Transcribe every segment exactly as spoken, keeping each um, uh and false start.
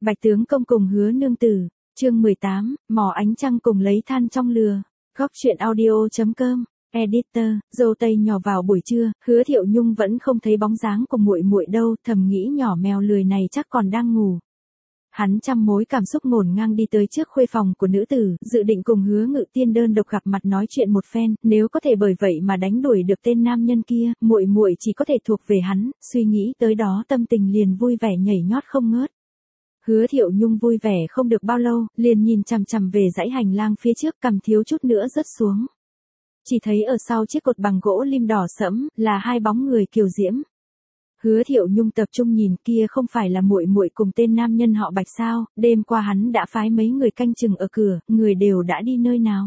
Bạch tướng công cùng Hứa nương tử, chương mười tám, mò ánh trăng cùng lấy than trong lừa. Góc truyện audio.com, editor, dâu tây nhỏ vào buổi trưa, Hứa Thiệu Nhung vẫn không thấy bóng dáng của muội muội đâu, thầm nghĩ nhỏ mèo lười này chắc còn đang ngủ. Hắn trăm mối cảm xúc ngổn ngang đi tới trước khuê phòng của nữ tử, dự định cùng Hứa Ngự Tiên đơn độc gặp mặt nói chuyện một phen, nếu có thể bởi vậy mà đánh đuổi được tên nam nhân kia, muội muội chỉ có thể thuộc về hắn, suy nghĩ tới đó tâm tình liền vui vẻ nhảy nhót không ngớt. Hứa Thiệu Nhung vui vẻ không được bao lâu, liền nhìn chằm chằm về dãy hành lang phía trước, cằm thiếu chút nữa rớt xuống. Chỉ thấy ở sau chiếc cột bằng gỗ lim đỏ sẫm, là hai bóng người kiều diễm. Hứa Thiệu Nhung tập trung nhìn, kia không phải là muội muội cùng tên nam nhân họ Bạch sao, đêm qua hắn đã phái mấy người canh chừng ở cửa, người đều đã đi nơi nào.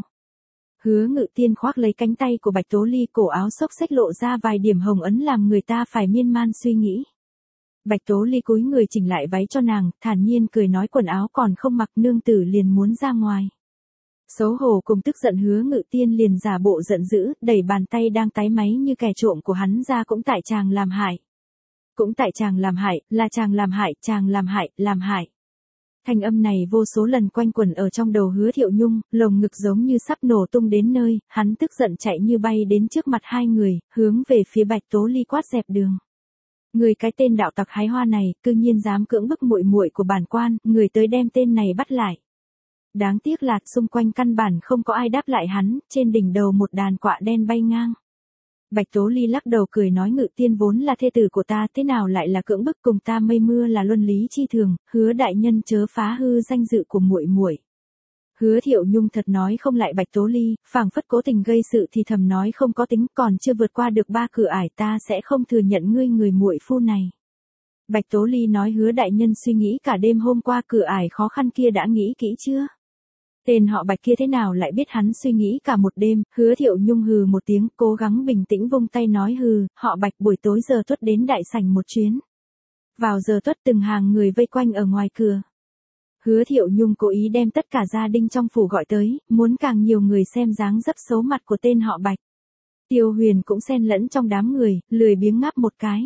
Hứa Ngự Tiên khoác lấy cánh tay của Bạch Tố Ly, cổ áo xốc xếch lộ ra vài điểm hồng ấn làm người ta phải miên man suy nghĩ. Bạch Tố Ly cúi người chỉnh lại váy cho nàng, thản nhiên cười nói quần áo còn không mặc, nương tử liền muốn ra ngoài. Xấu hổ cùng tức giận Hứa Ngự Tiên liền giả bộ giận dữ, đẩy bàn tay đang tái máy như kẻ trộm của hắn ra, cũng tại chàng làm hại. Cũng tại chàng làm hại, là chàng làm hại, chàng làm hại, làm hại. Thanh âm này vô số lần quanh quẩn ở trong đầu Hứa Thiệu Nhung, lồng ngực giống như sắp nổ tung đến nơi, hắn tức giận chạy như bay đến trước mặt hai người, hướng về phía Bạch Tố Ly quát dẹp đường. Người cái tên đạo tặc hái hoa này, cư nhiên dám cưỡng bức muội muội của bản quan, người tới đem tên này bắt lại. Đáng tiếc là xung quanh căn bản không có ai đáp lại hắn, trên đỉnh đầu một đàn quạ đen bay ngang. Bạch Tố Ly lắc đầu cười nói Ngự Tiên vốn là thê tử của ta, thế nào lại là cưỡng bức, cùng ta mây mưa là luân lý chi thường, Hứa đại nhân chớ phá hư danh dự của muội muội. Hứa Thiệu Nhung thật nói không lại Bạch Tố Ly, phảng phất cố tình gây sự thì thầm nói không có tính, còn chưa vượt qua được ba cửa ải ta sẽ không thừa nhận ngươi người muội phu này. Bạch Tố Ly nói Hứa đại nhân suy nghĩ cả đêm hôm qua cửa ải khó khăn kia đã nghĩ kỹ chưa? Tên họ Bạch kia thế nào lại biết hắn suy nghĩ cả một đêm? Hứa Thiệu Nhung hừ một tiếng, cố gắng bình tĩnh vung tay nói hừ, họ Bạch buổi tối giờ tuất đến đại sảnh một chuyến. Vào giờ tuất từng hàng người vây quanh ở ngoài cửa. Hứa Thiệu Nhung cố ý đem tất cả gia đình trong phủ gọi tới, muốn càng nhiều người xem dáng dấp xấu mặt của tên họ Bạch. Tiêu Huyền cũng xen lẫn trong đám người, lười biếng ngáp một cái.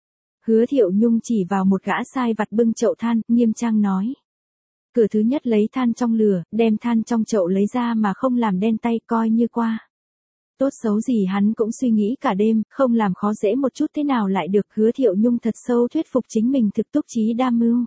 Hứa Thiệu Nhung chỉ vào một gã sai vặt bưng chậu than, nghiêm trang nói. Cửa thứ nhất lấy than trong lửa, đem than trong chậu lấy ra mà không làm đen tay, coi như qua. Tốt xấu gì hắn cũng suy nghĩ cả đêm, không làm khó dễ một chút thế nào lại được. Hứa Thiệu Nhung thật sâu thuyết phục chính mình thực túc trí đa mưu.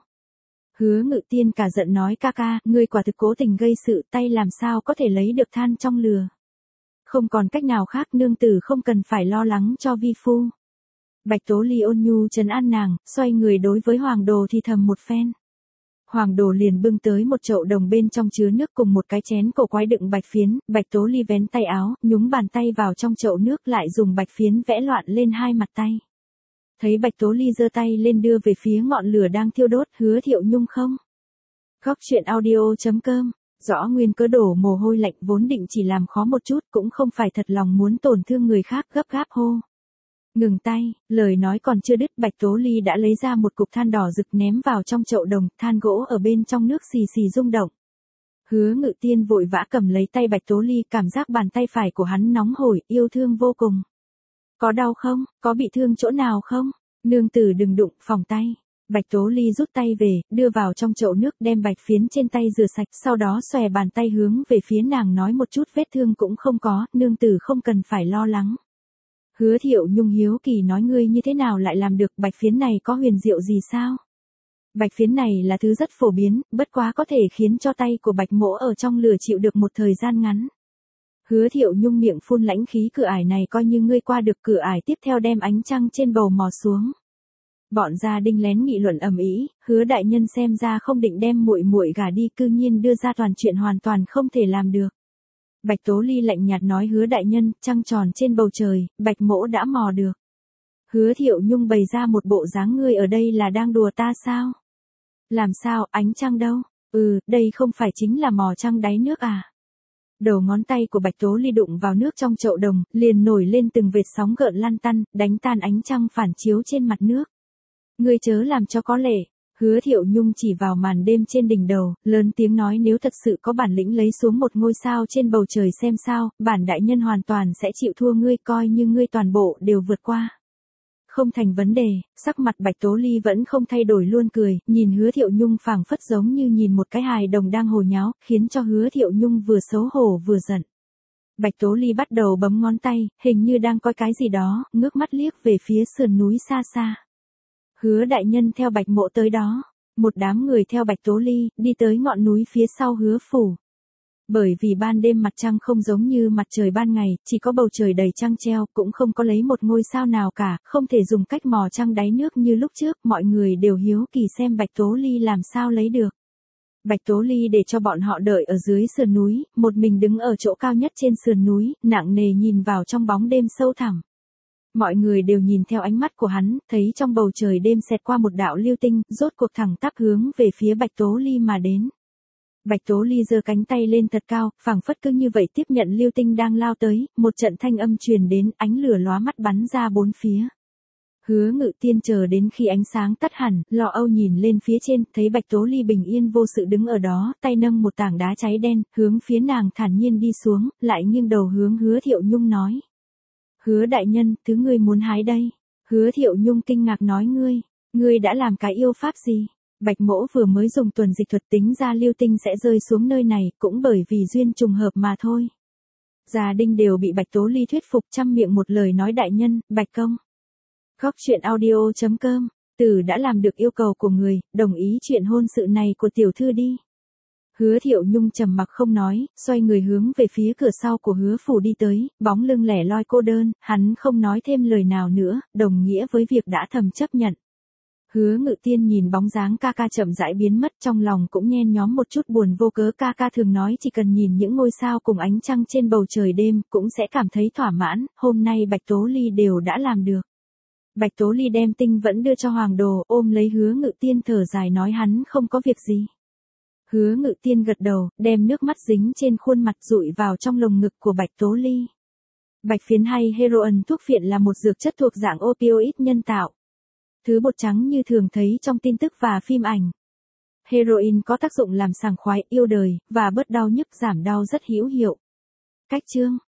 Hứa Ngự Tiên cả giận nói ca ca, ngươi quả thực cố tình gây sự, tay làm sao có thể lấy được than trong lửa. Không còn cách nào khác, nương tử không cần phải lo lắng cho vi phu. Bạch Tố Ly ôn nhu trấn an nàng, xoay người đối với Hoàng Đồ thì thầm một phen. Hoàng Đồ liền bưng tới một chậu đồng bên trong chứa nước cùng một cái chén cổ quái đựng bạch phiến, Bạch Tố Ly vén tay áo, nhúng bàn tay vào trong chậu nước lại dùng bạch phiến vẽ loạn lên hai mặt tay. Thấy Bạch Tố Ly giơ tay lên đưa về phía ngọn lửa đang thiêu đốt, Hứa Thiệu Nhung không. Góc truyện audio.com, rõ nguyên cớ đổ mồ hôi lạnh, vốn định chỉ làm khó một chút, cũng không phải thật lòng muốn tổn thương người khác, gấp gáp hô. Ngừng tay, lời nói còn chưa đứt, Bạch Tố Ly đã lấy ra một cục than đỏ rực ném vào trong chậu đồng, than gỗ ở bên trong nước xì xì rung động. Hứa Ngự Tiên vội vã cầm lấy tay Bạch Tố Ly, cảm giác bàn tay phải của hắn nóng hổi, yêu thương vô cùng. Có đau không, có bị thương chỗ nào không? Nương tử đừng đụng, phòng tay. Bạch Tố Ly rút tay về, đưa vào trong chậu nước, đem bạch phiến trên tay rửa sạch, sau đó xòe bàn tay hướng về phía nàng nói một chút vết thương cũng không có, nương tử không cần phải lo lắng. Hứa Thiệu Nhung hiếu kỳ nói ngươi như thế nào lại làm được, bạch phiến này có huyền diệu gì sao? Bạch phiến này là thứ rất phổ biến, bất quá có thể khiến cho tay của Bạch mỗ ở trong lửa chịu được một thời gian ngắn. Hứa Thiệu Nhung miệng phun lãnh khí, cửa ải này coi như ngươi qua được, cửa ải tiếp theo đem ánh trăng trên bầu mò xuống. Bọn gia đình lén nghị luận ầm ĩ, Hứa đại nhân xem ra không định đem muội muội gả đi, cư nhiên đưa ra toàn chuyện hoàn toàn không thể làm được. Bạch Tố Ly lạnh nhạt nói Hứa đại nhân, trăng tròn trên bầu trời, Bạch mỗ đã mò được. Hứa Thiệu Nhung bày ra một bộ dáng ngươi ở đây là đang đùa ta sao? Làm sao, ánh trăng đâu? Ừ, đây không phải chính là mò trăng đáy nước à? Đầu ngón tay của Bạch Tố Ly đụng vào nước trong chậu đồng, liền nổi lên từng vệt sóng gợn lăn tăn, đánh tan ánh trăng phản chiếu trên mặt nước. Ngươi chớ làm cho có lệ. Hứa Thiệu Nhung chỉ vào màn đêm trên đỉnh đầu, lớn tiếng nói nếu thật sự có bản lĩnh lấy xuống một ngôi sao trên bầu trời xem sao, bản đại nhân hoàn toàn sẽ chịu thua ngươi, coi như ngươi toàn bộ đều vượt qua. không thành vấn đề, sắc mặt Bạch Tố Ly vẫn không thay đổi luôn cười, nhìn Hứa Thiệu Nhung phảng phất giống như nhìn một cái hài đồng đang hồ nháo, khiến cho Hứa Thiệu Nhung vừa xấu hổ vừa giận. Bạch Tố Ly bắt đầu bấm ngón tay, hình như đang coi cái gì đó, ngước mắt liếc về phía sườn núi xa xa. Hứa đại nhân theo Bạch Mộ tới đó, một đám người theo Bạch Tố Ly, đi tới ngọn núi phía sau Hứa phủ. Bởi vì ban đêm mặt trăng không giống như mặt trời ban ngày, chỉ có bầu trời đầy trăng treo, cũng không có lấy một ngôi sao nào cả, không thể dùng cách mò trăng đáy nước như lúc trước, mọi người đều hiếu kỳ xem Bạch Tố Ly làm sao lấy được. Bạch Tố Ly để cho bọn họ đợi ở dưới sườn núi, một mình đứng ở chỗ cao nhất trên sườn núi, nặng nề nhìn vào trong bóng đêm sâu thẳm. Mọi người đều nhìn theo ánh mắt của hắn, thấy trong bầu trời đêm xẹt qua một đạo lưu tinh, rốt cuộc thẳng tắp hướng về phía Bạch Tố Ly mà đến. Bạch Tố Ly giơ cánh tay lên thật cao, phảng phất cứ như vậy tiếp nhận lưu tinh đang lao tới, một trận thanh âm truyền đến, ánh lửa lóa mắt bắn ra bốn phía. Hứa Ngự Tiên chờ đến khi ánh sáng tắt hẳn, lo âu nhìn lên phía trên, thấy Bạch Tố Ly bình yên vô sự đứng ở đó, tay nâng một tảng đá cháy đen, hướng phía nàng thản nhiên đi xuống, lại nghiêng đầu hướng Hứa Thiệu Nhung nói. Hứa đại nhân, thứ ngươi muốn hái đây. Hứa Thiệu Nhung kinh ngạc nói ngươi, ngươi đã làm cái yêu pháp gì? Bạch Mỗ vừa mới dùng tuần dịch thuật tính ra lưu tinh sẽ rơi xuống nơi này, cũng bởi vì duyên trùng hợp mà thôi. Gia đình đều bị Bạch Tố Ly thuyết phục, trăm miệng một lời nói đại nhân, Bạch công. Góc truyện audio chấm com, Tử đã làm được yêu cầu của người, đồng ý chuyện hôn sự này của tiểu thư đi. Hứa Thiệu Nhung trầm mặc không nói, xoay người hướng về phía cửa sau của Hứa phủ đi tới, bóng lưng lẻ loi cô đơn, hắn không nói thêm lời nào nữa, đồng nghĩa với việc đã thầm chấp nhận. Hứa Ngự Tiên nhìn bóng dáng ca ca chậm rãi biến mất, trong lòng cũng nhen nhóm một chút buồn vô cớ, ca ca thường nói chỉ cần nhìn những ngôi sao cùng ánh trăng trên bầu trời đêm, cũng sẽ cảm thấy thỏa mãn, hôm nay Bạch Tố Ly đều đã làm được. Bạch Tố Ly đem tinh vẫn đưa cho Hoàng Đồ, ôm lấy Hứa Ngự Tiên thở dài nói hắn không có việc gì. Hứa Ngự Tiên gật đầu, đem nước mắt dính trên khuôn mặt dụi vào trong lồng ngực của Bạch Tố Ly. Bạch phiến hay heroin, thuốc phiện là một dược chất thuộc dạng opioid nhân tạo. Thứ bột trắng như thường thấy trong tin tức và phim ảnh. Heroin có tác dụng làm sảng khoái, yêu đời, và bớt đau nhức, giảm đau rất hữu hiệu. Cách chương